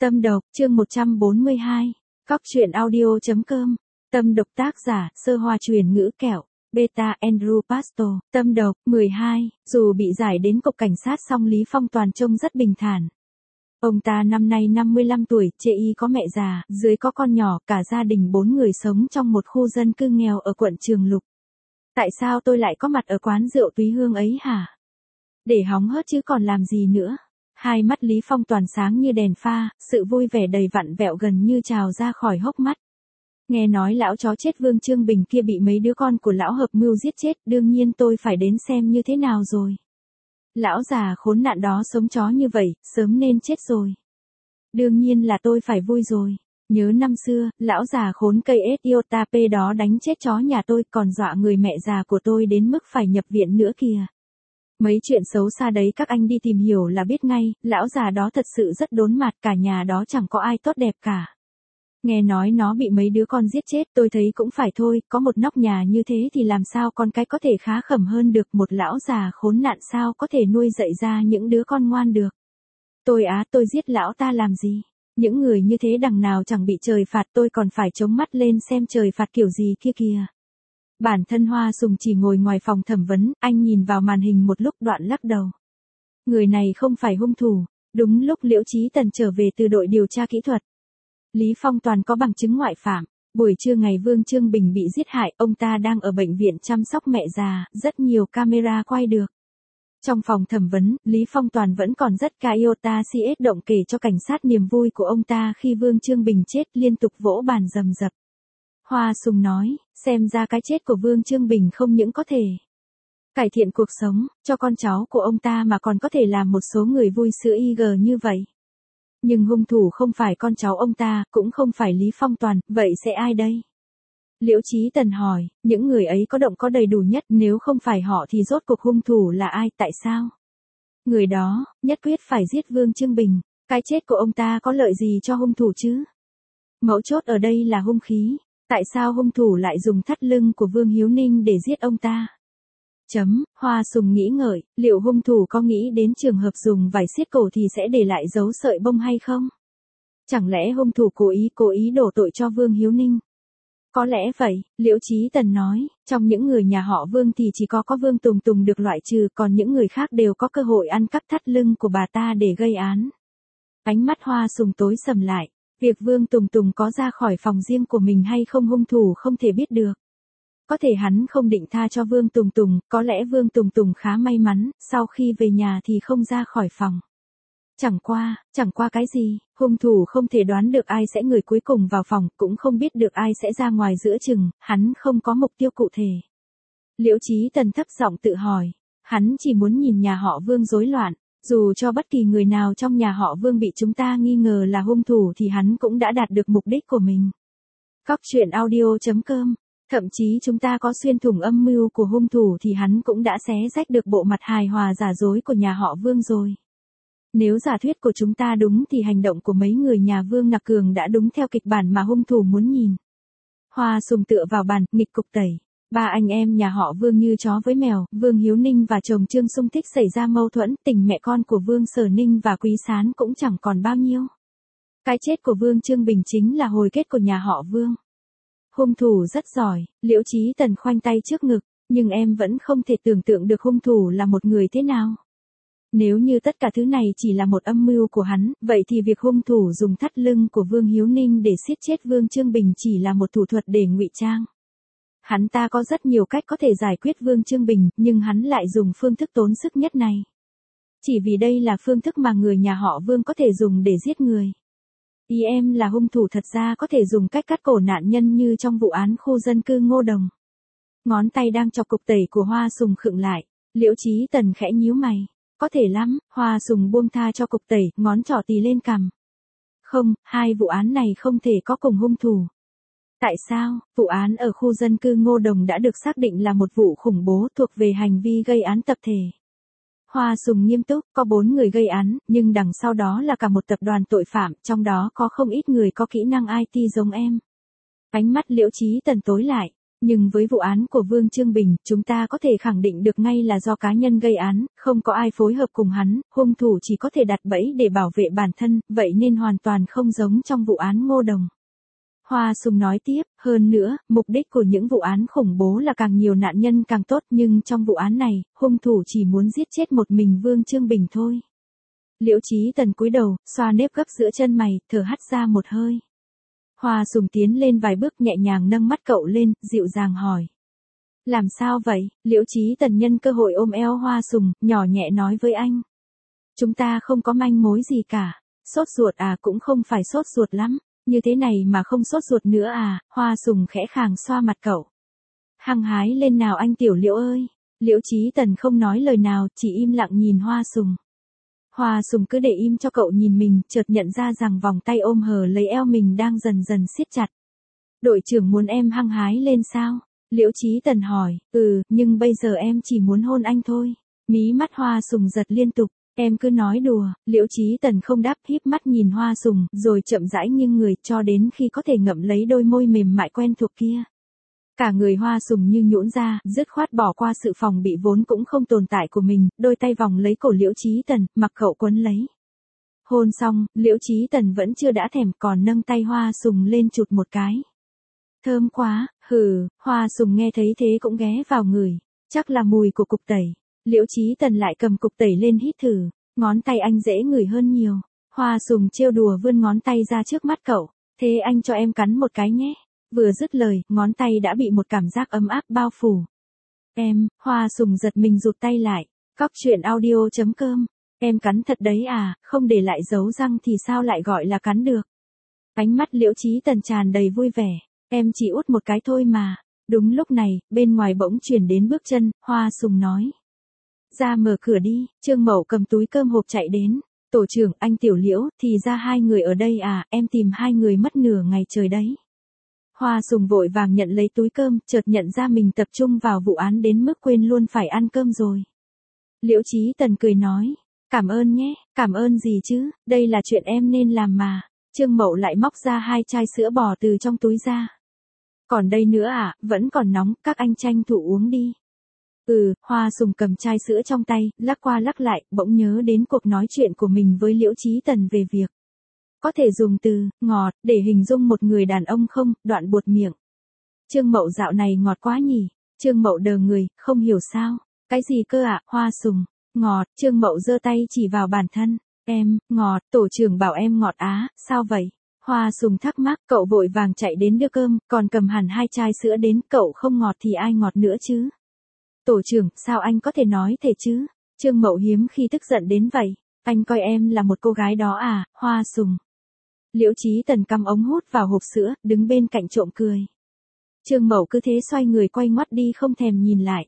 Tâm độc, chương 142. Cóc truyện audio.com. Tâm độc tác giả, Sơ Hoa truyền ngữ kẹo. Beta Andrew Pasto. Tâm độc, 12. Dù bị giải đến cục cảnh sát song Lý Phong Toàn trông rất bình thản. Ông ta năm nay 55 tuổi, chê y có mẹ già, dưới có con nhỏ, cả gia đình 4 người sống trong một khu dân cư nghèo ở quận Trường Lục. Tại sao tôi lại có mặt ở quán rượu Túy Hương ấy hả? Để hóng hớt chứ còn làm gì nữa. Hai mắt Lý Phong Toàn sáng như đèn pha, sự vui vẻ đầy vặn vẹo gần như trào ra khỏi hốc mắt. Nghe nói lão chó chết Vương Trương Bình kia bị mấy đứa con của lão hợp mưu giết chết, đương nhiên tôi phải đến xem như thế nào rồi. Lão già khốn nạn đó sống chó như vậy, sớm nên chết rồi. Đương nhiên là tôi phải vui rồi. Nhớ năm xưa, lão già khốn cây Ethiopia đó đánh chết chó nhà tôi, còn dọa người mẹ già của tôi đến mức phải nhập viện nữa kìa. Mấy chuyện xấu xa đấy các anh đi tìm hiểu là biết ngay, lão già đó thật sự rất đốn mặt, cả nhà đó chẳng có ai tốt đẹp cả. Nghe nói nó bị mấy đứa con giết chết, tôi thấy cũng phải thôi, có một nóc nhà như thế thì làm sao con cái có thể khá khẩm hơn được, một lão già khốn nạn sao có thể nuôi dạy ra những đứa con ngoan được. Tôi giết lão ta làm gì? Những người như thế đằng nào chẳng bị trời phạt, tôi còn phải chống mắt lên xem trời phạt kiểu gì kia kìa. Bản thân Hoa Sùng chỉ ngồi ngoài phòng thẩm vấn, anh nhìn vào màn hình một lúc đoạn lắc đầu. Người này không phải hung thủ. Đúng lúc Liễu Chí Tần trở về từ đội điều tra kỹ thuật. Lý Phong Toàn có bằng chứng ngoại phạm. Buổi trưa ngày Vương Trương Bình bị giết hại, ông ta đang ở bệnh viện chăm sóc mẹ già, rất nhiều camera quay được. Trong phòng thẩm vấn, Lý Phong Toàn vẫn còn rất ca iota CS động kể cho cảnh sát niềm vui của ông ta khi Vương Trương Bình chết, liên tục vỗ bàn rầm rập. Hoa Sùng nói, xem ra cái chết của Vương Trương Bình không những có thể cải thiện cuộc sống cho con cháu của ông ta mà còn có thể làm một số người vui sữa IG như vậy. Nhưng hung thủ không phải con cháu ông ta, cũng không phải Lý Phong Toàn, vậy sẽ ai đây? Liễu Chí Tần hỏi, những người ấy có động có đầy đủ nhất, nếu không phải họ thì rốt cuộc hung thủ là ai, tại sao? Người đó, nhất quyết phải giết Vương Trương Bình, cái chết của ông ta có lợi gì cho hung thủ chứ? Mấu chốt ở đây là hung khí, tại sao hung thủ lại dùng thắt lưng của Vương Hiếu Ninh để giết ông ta? Hoa Sùng nghĩ ngợi, liệu hung thủ có nghĩ đến trường hợp dùng vải siết cổ thì sẽ để lại dấu sợi bông hay không? Chẳng lẽ hung thủ cố ý đổ tội cho Vương Hiếu Ninh? Có lẽ vậy, Liễu Chí Tần nói, trong những người nhà họ Vương thì chỉ có Vương Tùng Tùng được loại trừ, còn những người khác đều có cơ hội ăn cắp thắt lưng của bà ta để gây án. Ánh mắt Hoa Sùng tối sầm lại, việc Vương Tùng Tùng có ra khỏi phòng riêng của mình hay không hung thủ không thể biết được. Có thể hắn không định tha cho Vương Tùng Tùng, có lẽ Vương Tùng Tùng khá may mắn, sau khi về nhà thì không ra khỏi phòng. Chẳng qua cái gì, hung thủ không thể đoán được ai sẽ người cuối cùng vào phòng, cũng không biết được ai sẽ ra ngoài giữa chừng, hắn không có mục tiêu cụ thể. Liễu Chí Tần thấp giọng tự hỏi, hắn chỉ muốn nhìn nhà họ Vương rối loạn, dù cho bất kỳ người nào trong nhà họ Vương bị chúng ta nghi ngờ là hung thủ thì hắn cũng đã đạt được mục đích của mình. Cóc truyện audio.com. Thậm chí chúng ta có xuyên thủng âm mưu của hung thủ thì hắn cũng đã xé rách được bộ mặt hài hòa giả dối của nhà họ Vương rồi. Nếu giả thuyết của chúng ta đúng thì hành động của mấy người nhà Vương Nặc Cường đã đúng theo kịch bản mà hung thủ muốn nhìn. Hoa Sùng tựa vào bàn, nghịch cục tẩy. Ba anh em nhà họ Vương như chó với mèo, Vương Hiếu Ninh và chồng Trương Sung Thích xảy ra mâu thuẫn, tình mẹ con của Vương Sở Ninh và Quý Sán cũng chẳng còn bao nhiêu. Cái chết của Vương Trương Bình chính là hồi kết của nhà họ Vương. Hung thủ rất giỏi, Liễu Chí Tần khoanh tay trước ngực, nhưng em vẫn không thể tưởng tượng được hung thủ là một người thế nào. Nếu như tất cả thứ này chỉ là một âm mưu của hắn, vậy thì việc hung thủ dùng thắt lưng của Vương Hiếu Ninh để siết chết Vương Trương Bình chỉ là một thủ thuật để ngụy trang. Hắn ta có rất nhiều cách có thể giải quyết Vương Trương Bình, nhưng hắn lại dùng phương thức tốn sức nhất này. Chỉ vì đây là phương thức mà người nhà họ Vương có thể dùng để giết người. Ý em là hung thủ thật ra có thể dùng cách cắt cổ nạn nhân như trong vụ án khu dân cư Ngô Đồng. Ngón tay đang chọc cục tẩy của Hoa Sùng khựng lại, Liễu Chí Tần khẽ nhíu mày. Có thể lắm, Hoa Sùng buông tha cho cục tẩy, ngón trỏ tì lên cằm. Không, hai vụ án này không thể có cùng hung thủ. Tại sao? Vụ án ở khu dân cư Ngô Đồng đã được xác định là một vụ khủng bố thuộc về hành vi gây án tập thể. Hoa Sùng nghiêm túc, có 4 người gây án, nhưng đằng sau đó là cả một tập đoàn tội phạm, trong đó có không ít người có kỹ năng IT giống em. Ánh mắt Liễu Chí Tần tối lại, Nhưng với vụ án của Vương Chương Bình, chúng ta có thể khẳng định được ngay là do cá nhân gây án, không có ai phối hợp cùng hắn, hung thủ chỉ có thể đặt bẫy để bảo vệ bản thân, vậy nên hoàn toàn không giống trong vụ án Ngô Đồng. Hoa Sùng nói tiếp, hơn nữa, mục đích của những vụ án khủng bố là càng nhiều nạn nhân càng tốt, nhưng trong vụ án này, hung thủ chỉ muốn giết chết một mình Vương Chương Bình thôi. Liễu Chí Tần cúi đầu, xoa nếp gấp giữa chân mày, thở hắt ra một hơi. Hoa Sùng tiến lên vài bước nhẹ nhàng nâng mắt cậu lên, dịu dàng hỏi. Làm sao vậy? Liễu Chí Tần nhân cơ hội ôm eo Hoa Sùng, nhỏ nhẹ nói với anh. Chúng ta không có manh mối gì cả. Sốt ruột à? Cũng không phải sốt ruột lắm. Như thế này mà không sốt ruột nữa à? Hoa Sùng khẽ khàng xoa mặt cậu. Hăng hái lên nào anh Tiểu Liễu ơi. Liễu Chí Tần không nói lời nào, chỉ im lặng nhìn Hoa Sùng. Hoa Sùng cứ để im cho cậu nhìn mình, chợt nhận ra rằng vòng tay ôm hờ lấy eo mình đang dần dần siết chặt. Đội trưởng muốn em hăng hái lên sao? Liễu Chí Tần hỏi. Nhưng bây giờ em chỉ muốn hôn anh thôi. Mí mắt Hoa Sùng giật liên tục. Em cứ nói đùa. Liễu Chí Tần không đáp, híp mắt nhìn Hoa Sùng, rồi chậm rãi nghiêng người cho đến khi có thể ngậm lấy đôi môi mềm mại quen thuộc kia. Cả người Hoa Sùng như nhũn ra, dứt khoát bỏ qua sự phòng bị vốn cũng không tồn tại của mình, đôi tay vòng lấy cổ Liễu Chí Tần, mặc cậu quấn lấy. Hôn xong, Liễu Chí Tần vẫn chưa đã thèm, còn nâng tay Hoa Sùng lên chụt một cái. Thơm quá. Hoa Sùng nghe thấy thế cũng ghé vào người. Chắc là mùi của cục tẩy. Liễu Chí Tần lại cầm cục tẩy lên hít thử. Ngón tay anh dễ ngửi hơn nhiều. Hoa Sùng trêu đùa vươn ngón tay ra trước mắt cậu. Thế anh cho em cắn một cái nhé. Vừa dứt lời, ngón tay đã bị một cảm giác ấm áp bao phủ. Hoa Sùng giật mình rụt tay lại. Cóc truyện audio.com. Em cắn thật đấy à? Không để lại dấu răng thì sao lại gọi là cắn được? Ánh mắt Liễu Chí Tần tràn đầy vui vẻ. Em chỉ út một cái thôi mà. Đúng lúc này, bên ngoài bỗng truyền đến bước chân, Hoa Sùng nói. Ra mở cửa đi. Trương Mậu cầm túi cơm hộp chạy đến. Tổ trưởng, anh Tiểu Liễu, thì ra hai người ở đây à? Em tìm hai người mất nửa ngày trời đấy. Hoa Sùng vội vàng nhận lấy túi cơm, chợt nhận ra mình tập trung vào vụ án đến mức quên luôn phải ăn cơm rồi. Liễu Chí Tần cười nói. Cảm ơn nhé. Cảm ơn gì chứ? Đây là chuyện em nên làm mà. Trương Mậu lại móc ra 2 chai sữa bò từ trong túi ra. Còn đây nữa à? Vẫn còn nóng, các anh tranh thủ uống đi. Hoa Sùng cầm chai sữa trong tay, lắc qua lắc lại, bỗng nhớ đến cuộc nói chuyện của mình với Liễu Chí Tần về việc. Có thể dùng từ ngọt để hình dung một người đàn ông không? Đoạn buột miệng. Trương Mậu dạo này ngọt quá nhỉ? Trương Mậu đờ người, không hiểu sao. Cái gì cơ ạ? Hoa Sùng. Ngọt. Trương Mậu giơ tay chỉ vào bản thân. Em, ngọt, tổ trưởng bảo em ngọt á, sao vậy? Hoa Sùng thắc mắc, cậu vội vàng chạy đến đưa cơm, còn cầm hẳn 2 chai sữa đến, cậu không ngọt thì ai ngọt nữa chứ? Tổ trưởng, sao anh có thể nói thế chứ? Trương Mậu hiếm khi tức giận đến vậy. Anh coi em là một cô gái đó à? Hoa Sùng. Liễu Chí Tần cắm ống hút vào hộp sữa, đứng bên cạnh trộm cười. Trương Mậu cứ thế xoay người quay ngoắt đi không thèm nhìn lại.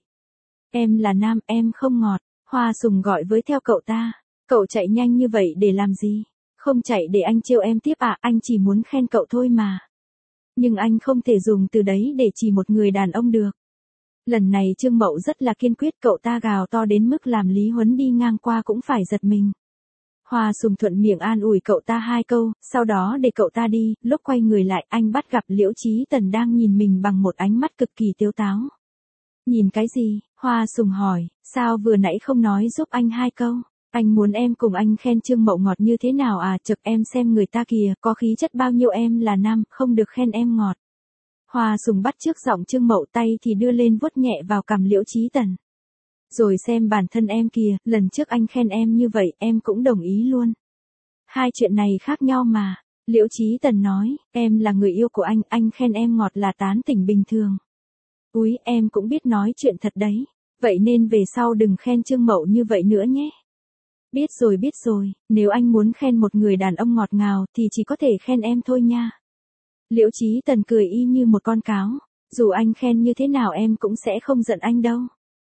Em là nam, em không ngọt. Hoa Sùng gọi với theo cậu ta. Cậu chạy nhanh như vậy để làm gì? Không chạy để anh trêu em tiếp à? Anh chỉ muốn khen cậu thôi mà. Nhưng anh không thể dùng từ đấy để chỉ một người đàn ông được. Lần này Trương Mậu rất là kiên quyết, cậu ta gào to đến mức làm Lý Huấn đi ngang qua cũng phải giật mình. Hoa Sùng thuận miệng an ủi cậu ta 2 câu, sau đó để cậu ta đi, lúc quay người lại anh bắt gặp Liễu Chí Tần đang nhìn mình bằng một ánh mắt cực kỳ tếu táo. Nhìn cái gì? Hoa Sùng hỏi, sao vừa nãy không nói giúp anh 2 câu? Anh muốn em cùng anh khen Trương Mậu ngọt như thế nào à? Chực em xem người ta kìa, có khí chất bao nhiêu, em là nam, không được khen em ngọt. Hoa Sùng bắt chước giọng Trương Mậu, tay thì đưa lên vuốt nhẹ vào cằm Liễu Chí Tần. Rồi xem bản thân em kìa, lần trước anh khen em như vậy, em cũng đồng ý luôn. Hai chuyện này khác nhau mà. Liễu Chí Tần nói, em là người yêu của anh khen em ngọt là tán tỉnh bình thường. Úi, em cũng biết nói chuyện thật đấy. Vậy nên về sau đừng khen Trương Mậu như vậy nữa nhé. Biết rồi, nếu anh muốn khen một người đàn ông ngọt ngào thì chỉ có thể khen em thôi nha. Liễu Chí Tần cười y như một con cáo. Dù anh khen như thế nào em cũng sẽ không giận anh đâu.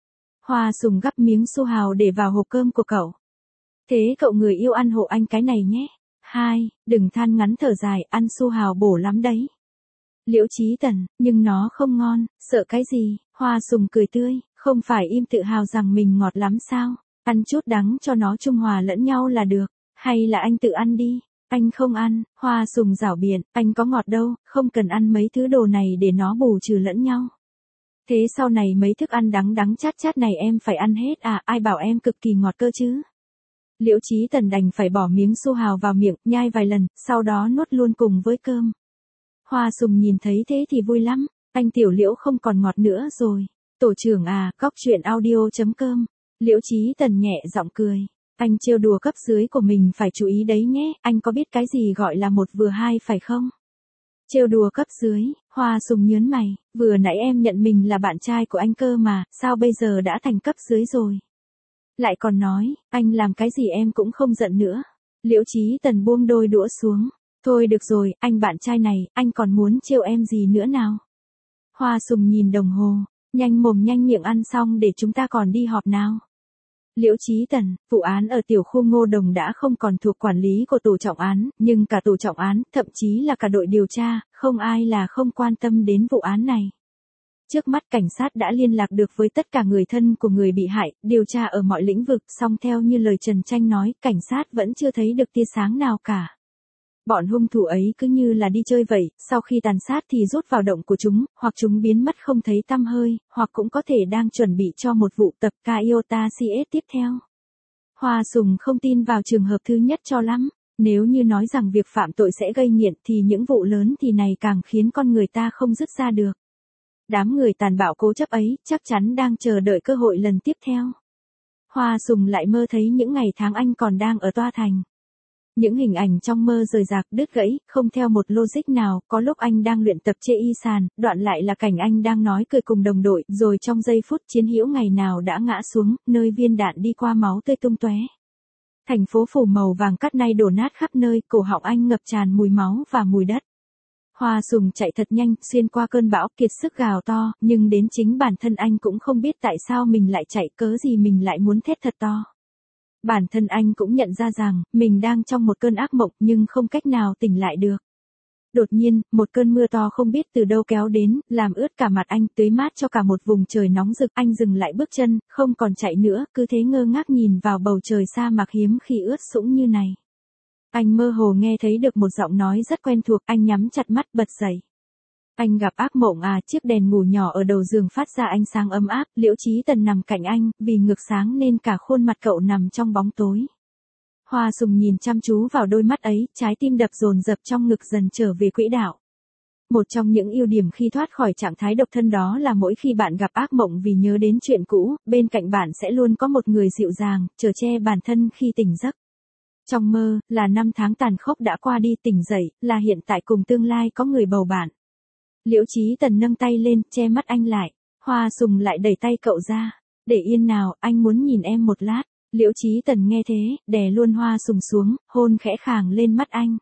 Hoa Sùng gắp miếng su hào để vào hộp cơm của cậu. Thế cậu người yêu ăn hộ anh cái này nhé. 2, đừng than ngắn thở dài, ăn su hào bổ lắm đấy. Liễu Chí Tần, nhưng nó không ngon, sợ cái gì? Hoa Sùng cười tươi, không phải im tự hào rằng mình ngọt lắm sao? Ăn chút đắng cho nó trung hòa lẫn nhau là được. Hay là anh tự ăn đi? Anh không ăn. Hoa Sùng giảo biện, anh có ngọt đâu, không cần ăn mấy thứ đồ này để nó bù trừ lẫn nhau. Thế sau này mấy thức ăn đắng đắng chát chát này em phải ăn hết à, ai bảo em cực kỳ ngọt cơ chứ. Liễu Chí Tần đành phải bỏ miếng su hào vào miệng, nhai vài lần, sau đó nuốt luôn cùng với cơm. Hoa Sùng nhìn thấy thế thì vui lắm, anh Tiểu Liễu không còn ngọt nữa rồi. Tổ trưởng à, cóc truyện audio.com. Liễu Chí Tần nhẹ giọng cười. Anh trêu đùa cấp dưới của mình phải chú ý đấy nhé, anh có biết cái gì gọi là một vừa hai phải không? Trêu đùa cấp dưới, Hoa Sùng nhớn mày, vừa nãy em nhận mình là bạn trai của anh cơ mà, sao bây giờ đã thành cấp dưới rồi? Lại còn nói, anh làm cái gì em cũng không giận nữa. Liễu Chí Tần buông đôi đũa xuống. Thôi được rồi, anh bạn trai này, anh còn muốn trêu em gì nữa nào? Hoa Sùng nhìn đồng hồ, nhanh mồm nhanh miệng ăn xong để chúng ta còn đi họp nào. Liễu Chí Tần, vụ án ở tiểu khu Ngô Đồng đã không còn thuộc quản lý của tổ trọng án, nhưng cả tổ trọng án, thậm chí là cả đội điều tra, không ai là không quan tâm đến vụ án này. Trước mắt cảnh sát đã liên lạc được với tất cả người thân của người bị hại, điều tra ở mọi lĩnh vực, song theo như lời Trần Tranh nói, cảnh sát vẫn chưa thấy được tia sáng nào cả. Bọn hung thủ ấy cứ như là đi chơi vậy, sau khi tàn sát thì rút vào động của chúng, hoặc chúng biến mất không thấy tăm hơi, hoặc cũng có thể đang chuẩn bị cho một vụ tập Iota CS tiếp theo. Hoa Sùng không tin vào trường hợp thứ nhất cho lắm, nếu như nói rằng việc phạm tội sẽ gây nghiện thì những vụ lớn thì này càng khiến con người ta không dứt ra được. Đám người tàn bạo cố chấp ấy chắc chắn đang chờ đợi cơ hội lần tiếp theo. Hoa Sùng lại mơ thấy những ngày tháng anh còn đang ở Toa Thành. Những hình ảnh trong mơ rời rạc đứt gãy, không theo một logic nào, có lúc anh đang luyện tập chê y sàn, đoạn lại là cảnh anh đang nói cười cùng đồng đội, rồi trong giây phút chiến hữu ngày nào đã ngã xuống, nơi viên đạn đi qua máu tươi tung tóe. Thành phố phủ màu vàng cát nay đổ nát khắp nơi, cổ họng anh ngập tràn mùi máu và mùi đất. Hoa Sùng chạy thật nhanh, xuyên qua cơn bão, kiệt sức gào to, nhưng đến chính bản thân anh cũng không biết tại sao mình lại chạy, cớ gì mình lại muốn thét thật to. Bản thân anh cũng nhận ra rằng, mình đang trong một cơn ác mộng nhưng không cách nào tỉnh lại được. Đột nhiên, một cơn mưa to không biết từ đâu kéo đến, làm ướt cả mặt anh, tưới mát cho cả một vùng trời nóng rực. Anh dừng lại bước chân, không còn chạy nữa, cứ thế ngơ ngác nhìn vào bầu trời sa mạc hiếm khi ướt sũng như này. Anh mơ hồ nghe thấy được một giọng nói rất quen thuộc, anh nhắm chặt mắt bật dậy. Anh gặp ác mộng à, chiếc đèn ngủ nhỏ ở đầu giường phát ra ánh sáng ấm áp, Liễu Chí Tần nằm cạnh anh, vì ngược sáng nên cả khuôn mặt cậu nằm trong bóng tối. Hoa Sùng nhìn chăm chú vào đôi mắt ấy, trái tim đập dồn dập trong ngực dần trở về quỹ đạo. Một trong những ưu điểm khi thoát khỏi trạng thái độc thân đó là mỗi khi bạn gặp ác mộng vì nhớ đến chuyện cũ, bên cạnh bạn sẽ luôn có một người dịu dàng, chở che bản thân khi tỉnh giấc. Trong mơ, là năm tháng tàn khốc đã qua đi, tỉnh dậy, là hiện tại cùng tương lai có người bầu bạn. Liễu Chí Tần nâng tay lên, che mắt anh lại. Hoa Sùng lại đẩy tay cậu ra. Để yên nào, anh muốn nhìn em một lát. Liễu Chí Tần nghe thế, đè luôn Hoa Sùng xuống, hôn khẽ khàng lên mắt anh.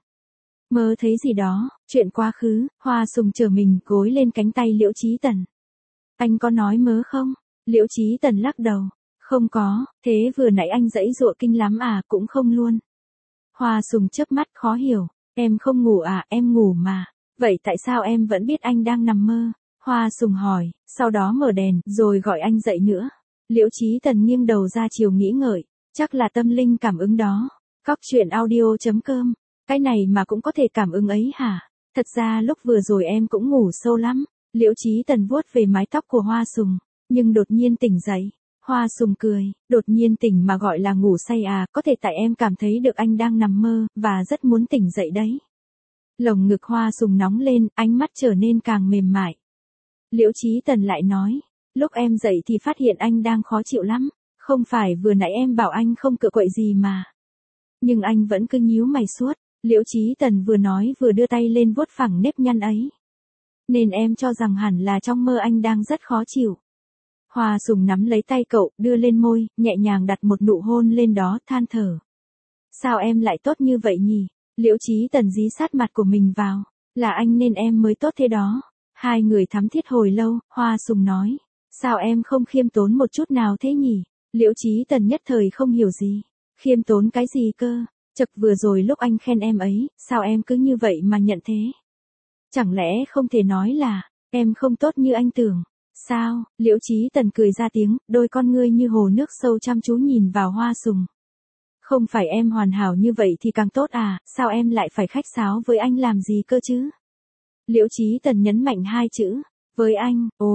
Mơ thấy gì đó, chuyện quá khứ, Hoa Sùng trở mình gối lên cánh tay Liễu Chí Tần. Anh có nói mớ không? Liễu Chí Tần lắc đầu. Không có, thế vừa nãy anh giãy giụa kinh lắm à, cũng không luôn. Hoa Sùng chớp mắt khó hiểu. Em không ngủ à, em ngủ mà. Vậy tại sao em vẫn biết anh đang nằm mơ? Hoa Sùng hỏi, sau đó mở đèn, rồi gọi anh dậy nữa. Liễu Chí Tần nghiêng đầu ra chiều nghĩ ngợi, chắc là tâm linh cảm ứng đó. Cóc truyện audio.com, cái này mà cũng có thể cảm ứng ấy hả? Thật ra lúc vừa rồi em cũng ngủ sâu lắm. Liễu Chí Tần vuốt về mái tóc của Hoa Sùng, nhưng đột nhiên tỉnh dậy. Hoa Sùng cười, đột nhiên tỉnh mà gọi là ngủ say à, có thể tại em cảm thấy được anh đang nằm mơ, và rất muốn tỉnh dậy đấy. Lồng ngực Hoa Sùng nóng lên, ánh mắt trở nên càng mềm mại. Liễu Chí Tần lại nói, lúc em dậy thì phát hiện anh đang khó chịu lắm, không phải vừa nãy em bảo anh không cựa quậy gì mà. Nhưng anh vẫn cứ nhíu mày suốt. Liễu Chí Tần vừa nói vừa đưa tay lên vuốt phẳng nếp nhăn ấy. Nên em cho rằng hẳn là trong mơ anh đang rất khó chịu. Hoa Sùng nắm lấy tay cậu, đưa lên môi, nhẹ nhàng đặt một nụ hôn lên đó, than thở. Sao em lại tốt như vậy nhỉ? Liễu Chí Tần dí sát mặt của mình vào. Là anh nên em mới tốt thế đó. Hai người thắm thiết hồi lâu, Hoa Sùng nói. Sao em không khiêm tốn một chút nào thế nhỉ? Liễu Chí Tần nhất thời không hiểu gì. Khiêm tốn cái gì cơ? Chật vừa rồi lúc anh khen em ấy, sao em cứ như vậy mà nhận thế? Chẳng lẽ không thể nói là, em không tốt như anh tưởng? Sao? Liễu Chí Tần cười ra tiếng, đôi con ngươi như hồ nước sâu chăm chú nhìn vào Hoa Sùng. Không phải em hoàn hảo như vậy thì càng tốt à, sao em lại phải khách sáo với anh làm gì cơ chứ? Liễu Chí Tần nhấn mạnh hai chữ, với anh, ôi,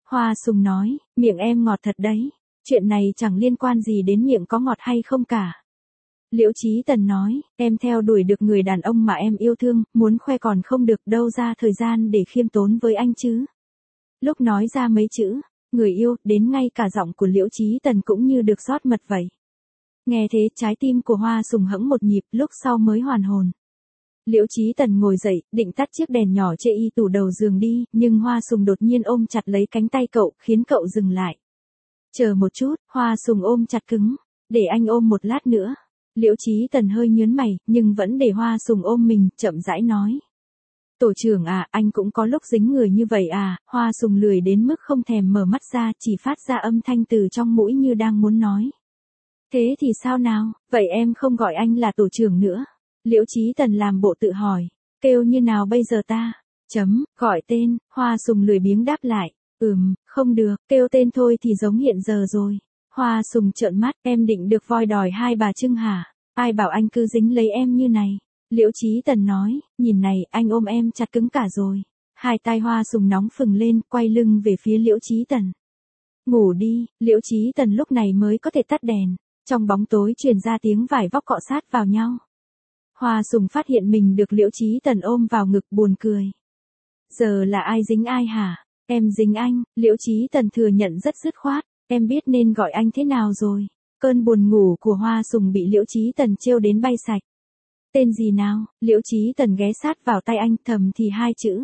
Hoa Sùng nói, miệng em ngọt thật đấy. Chuyện này chẳng liên quan gì đến miệng có ngọt hay không cả. Liễu Chí Tần nói, em theo đuổi được người đàn ông mà em yêu thương, muốn khoe còn không được, đâu ra thời gian để khiêm tốn với anh chứ. Lúc nói ra mấy chữ, người yêu, đến ngay cả giọng của Liễu Chí Tần cũng như được rót mật vậy. Nghe thế trái tim của Hoa Sùng hẫng một nhịp, lúc sau mới hoàn hồn. Liễu Chí Tần ngồi dậy, định tắt chiếc đèn nhỏ chê y tủ đầu giường đi, nhưng Hoa Sùng đột nhiên ôm chặt lấy cánh tay cậu, khiến cậu dừng lại. Chờ một chút, Hoa Sùng ôm chặt cứng, để anh ôm một lát nữa. Liễu Chí Tần hơi nhướng mày, nhưng vẫn để Hoa Sùng ôm mình, chậm rãi nói. Tổ trưởng à, anh cũng có lúc dính người như vậy à? Hoa Sùng lười đến mức không thèm mở mắt ra, chỉ phát ra âm thanh từ trong mũi như đang muốn nói. Thế thì sao nào, vậy em không gọi anh là tổ trưởng nữa. Liễu Chí Tần làm bộ tự hỏi, kêu như nào bây giờ ta? Gọi tên. Hoa Sùng lười biếng đáp lại, không được, kêu tên thôi thì giống hiện giờ rồi. Hoa Sùng trợn mắt, em định được voi đòi hai bà trưng hả? Ai bảo anh cứ dính lấy em như này? Liễu Chí Tần nói, nhìn này, anh ôm em chặt cứng cả rồi. Hai tai Hoa Sùng nóng phừng lên, quay lưng về phía Liễu Chí Tần. Ngủ đi. Liễu Chí Tần lúc này mới có thể tắt đèn. Trong bóng tối truyền ra tiếng vải vóc cọ sát vào nhau. Hoa Sùng phát hiện mình được Liễu Chí Tần ôm vào ngực, buồn cười. Giờ là ai dính ai hả? Em dính anh. Liễu Chí Tần thừa nhận rất dứt khoát. Em biết nên gọi anh thế nào rồi. Cơn buồn ngủ của Hoa Sùng bị Liễu Chí Tần trêu đến bay sạch. Tên gì nào? Liễu Chí Tần ghé sát vào tay anh, thầm thì hai chữ.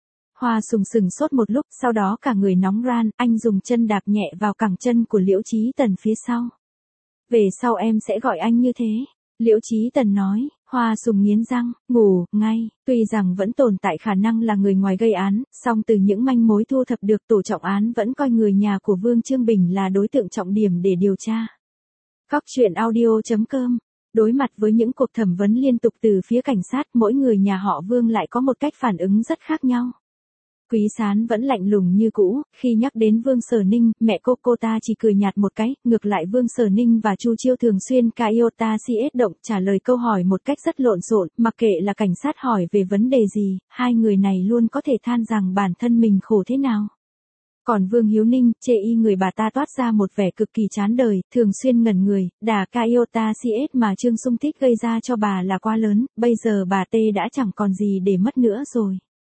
Hoa Sùng sừng sốt một lúc, sau đó cả người nóng ran, anh dùng chân đạp nhẹ vào cẳng chân của Liễu Chí Tần phía sau. Về sau em sẽ gọi anh như thế. Liễu Chí Tần nói. Hoa Sùng nghiến răng, ngủ ngay. Tuy rằng vẫn tồn tại khả năng là người ngoài gây án, song từ những manh mối thu thập được, tổ trọng án vẫn coi người nhà của Vương Trương Bình là đối tượng trọng điểm để điều tra. Góc truyện audio.com. Đối mặt với những cuộc thẩm vấn liên tục từ phía cảnh sát, mỗi người nhà họ Vương lại có một cách phản ứng rất khác nhau. Quý Sán vẫn lạnh lùng như cũ, khi nhắc đến Vương Sở Ninh, mẹ cô ta chỉ cười nhạt một cái, ngược lại Vương Sở Ninh và Chu Chiêu thường xuyên iota CS động trả lời câu hỏi một cách rất lộn xộn, mặc kệ là cảnh sát hỏi về vấn đề gì, hai người này luôn có thể than rằng bản thân mình khổ thế nào. Còn Vương Hiếu Ninh, chê y người bà ta toát ra một vẻ cực kỳ chán đời, thường xuyên ngẩn người, đà iota CS mà Trương Sung Tích gây ra cho bà là quá lớn, bây giờ bà T đã chẳng còn gì để mất nữa rồi.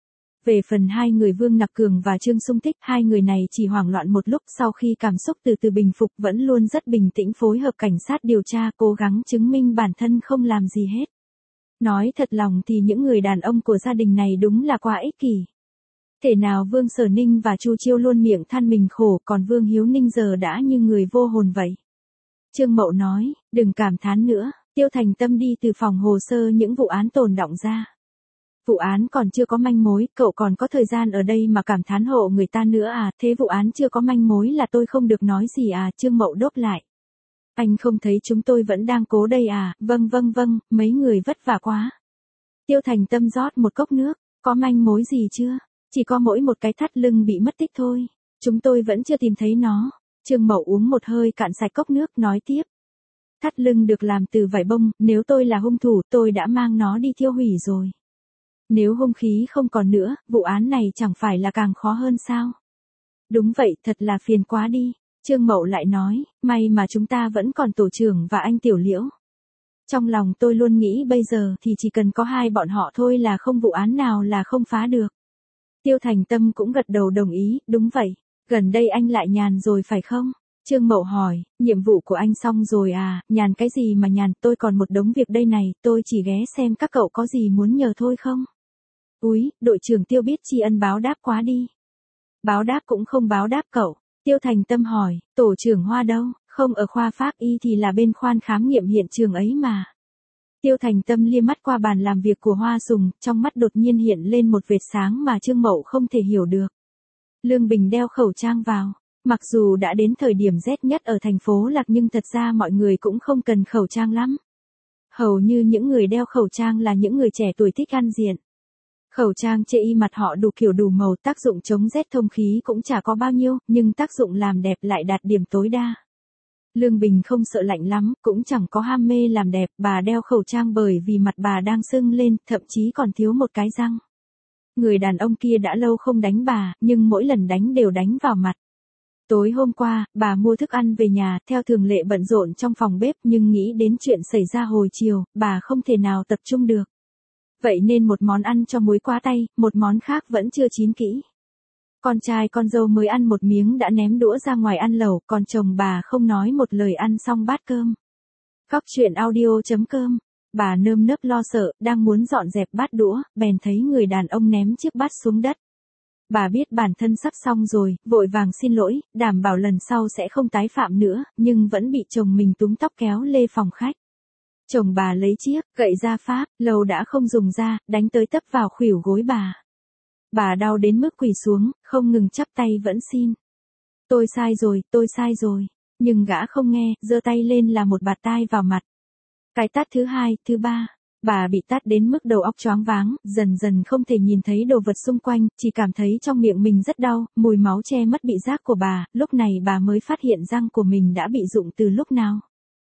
Về phần hai người Vương Nặc Cường và Trương Sung Tích, hai người này chỉ hoảng loạn một lúc, sau khi cảm xúc từ từ bình phục vẫn luôn rất bình tĩnh phối hợp cảnh sát điều tra, cố gắng chứng minh bản thân không làm gì hết. Nói thật lòng thì những người đàn ông của gia đình này đúng là quá ích kỷ. Thể nào Vương Sở Ninh và Chu Chiêu luôn miệng than mình khổ, còn Vương Hiếu Ninh giờ đã như người vô hồn vậy. Trương Mậu nói, đừng cảm thán nữa. Tiêu Thành Tâm đi từ phòng hồ sơ những vụ án tồn đọng ra. Vụ án còn chưa có manh mối, cậu còn có thời gian ở đây mà cảm thán hộ người ta nữa à? Thế vụ án chưa có manh mối là tôi không được nói gì à? Trương Mậu đốp lại. Anh không thấy chúng tôi vẫn đang cố đây à? Vâng, mấy người vất vả quá. Tiêu Thành Tâm rót một cốc nước, có manh mối gì chưa? Chỉ có mỗi một cái thắt lưng bị mất tích thôi. Chúng tôi vẫn chưa tìm thấy nó. Trương Mậu uống một hơi cạn sạch cốc nước, nói tiếp. Thắt lưng được làm từ vải bông, nếu tôi là hung thủ, tôi đã mang nó đi tiêu hủy rồi. Nếu hung khí không còn nữa, vụ án này chẳng phải là càng khó hơn sao? Đúng vậy, thật là phiền quá đi. Trương Mậu lại nói, may mà chúng ta vẫn còn tổ trưởng và anh Tiểu Liễu. Trong lòng tôi luôn nghĩ bây giờ thì chỉ cần có hai bọn họ thôi là không vụ án nào là không phá được. Tiêu Thành Tâm cũng gật đầu đồng ý, đúng vậy. Gần đây anh lại nhàn rồi phải không? Trương Mậu hỏi, nhiệm vụ của anh xong rồi à? Nhàn cái gì mà nhàn, tôi còn một đống việc đây này, tôi chỉ ghé xem các cậu có gì muốn nhờ thôi không? Úi, đội trưởng Tiêu biết tri ân báo đáp quá đi. Báo đáp cũng không báo đáp cậu. Tiêu Thành Tâm hỏi, tổ trưởng Hoa đâu? Không ở khoa pháp y thì là bên khoan khám nghiệm hiện trường ấy mà. Tiêu Thành Tâm liếc mắt qua bàn làm việc của Hoa Sùng, trong mắt đột nhiên hiện lên một vệt sáng mà Trương Mậu không thể hiểu được. Lương Bình đeo khẩu trang vào. Mặc dù đã đến thời điểm rét nhất ở thành phố Lạc nhưng thật ra mọi người cũng không cần khẩu trang lắm. Hầu như những người đeo khẩu trang là những người trẻ tuổi thích ăn diện. Khẩu trang che y mặt họ đủ kiểu đủ màu, tác dụng chống rét thông khí cũng chả có bao nhiêu, nhưng tác dụng làm đẹp lại đạt điểm tối đa. Lương Bình không sợ lạnh lắm, cũng chẳng có ham mê làm đẹp, bà đeo khẩu trang bởi vì mặt bà đang sưng lên, thậm chí còn thiếu một cái răng. Người đàn ông kia đã lâu không đánh bà, nhưng mỗi lần đánh đều đánh vào mặt. Tối hôm qua, bà mua thức ăn về nhà, theo thường lệ bận rộn trong phòng bếp nhưng nghĩ đến chuyện xảy ra hồi chiều, bà không thể nào tập trung được. Vậy nên một món ăn cho muối quá tay, một món khác vẫn chưa chín kỹ. Con trai con dâu mới ăn một miếng đã ném đũa ra ngoài ăn lẩu, còn chồng bà không nói một lời ăn xong bát cơm. Cóc truyện audio.com. Bà nơm nớp lo sợ, đang muốn dọn dẹp bát đũa, bèn thấy người đàn ông ném chiếc bát xuống đất. Bà biết bản thân sắp xong rồi, vội vàng xin lỗi, đảm bảo lần sau sẽ không tái phạm nữa, nhưng vẫn bị chồng mình túm tóc kéo lê phòng khách. Chồng bà lấy chiếc gậy gia pháp, lâu đã không dùng ra, đánh tới tấp vào khuỷu gối bà. Bà đau đến mức quỳ xuống, không ngừng chắp tay vẫn xin. Tôi sai rồi. Nhưng gã không nghe, giơ tay lên là một bạt tai vào mặt. Cái tát thứ hai, thứ ba. Bà bị tát đến mức đầu óc choáng váng, dần dần không thể nhìn thấy đồ vật xung quanh, chỉ cảm thấy trong miệng mình rất đau, mùi máu che mất bị giác của bà, lúc này bà mới phát hiện răng của mình đã bị rụng từ lúc nào.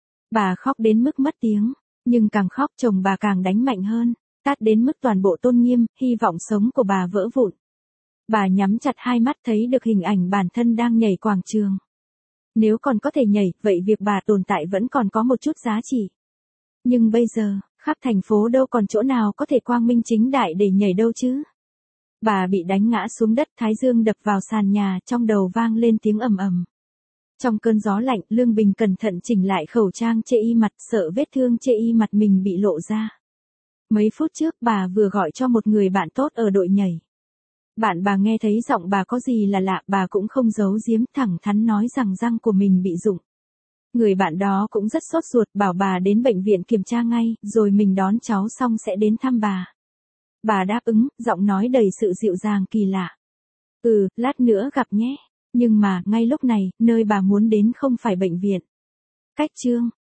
Bà khóc đến mức mất tiếng, nhưng càng khóc chồng bà càng đánh mạnh hơn, tát đến mức toàn bộ tôn nghiêm, hy vọng sống của bà vỡ vụn. Bà nhắm chặt hai mắt thấy được hình ảnh bản thân đang nhảy quảng trường. Nếu còn có thể nhảy, vậy việc bà tồn tại vẫn còn có một chút giá trị. Nhưng bây giờ, khắp thành phố đâu còn chỗ nào có thể quang minh chính đại để nhảy đâu chứ. Bà bị đánh ngã xuống đất, thái dương đập vào sàn nhà, trong đầu vang lên tiếng ầm ầm. Trong cơn gió lạnh, Lương Bình cẩn thận chỉnh lại khẩu trang che y mặt, sợ vết thương che y mặt mình bị lộ ra. Mấy phút trước bà vừa gọi cho một người bạn tốt ở đội nhảy. Bạn bà nghe thấy giọng bà có gì là lạ, bà cũng không giấu giếm, thẳng thắn nói rằng răng của mình bị rụng. Người bạn đó cũng rất sốt ruột, bảo bà đến bệnh viện kiểm tra ngay, rồi mình đón cháu xong sẽ đến thăm bà. Bà đáp ứng, giọng nói đầy sự dịu dàng kỳ lạ. Lát nữa gặp nhé. Nhưng mà, ngay lúc này, nơi bà muốn đến không phải bệnh viện. Cách chương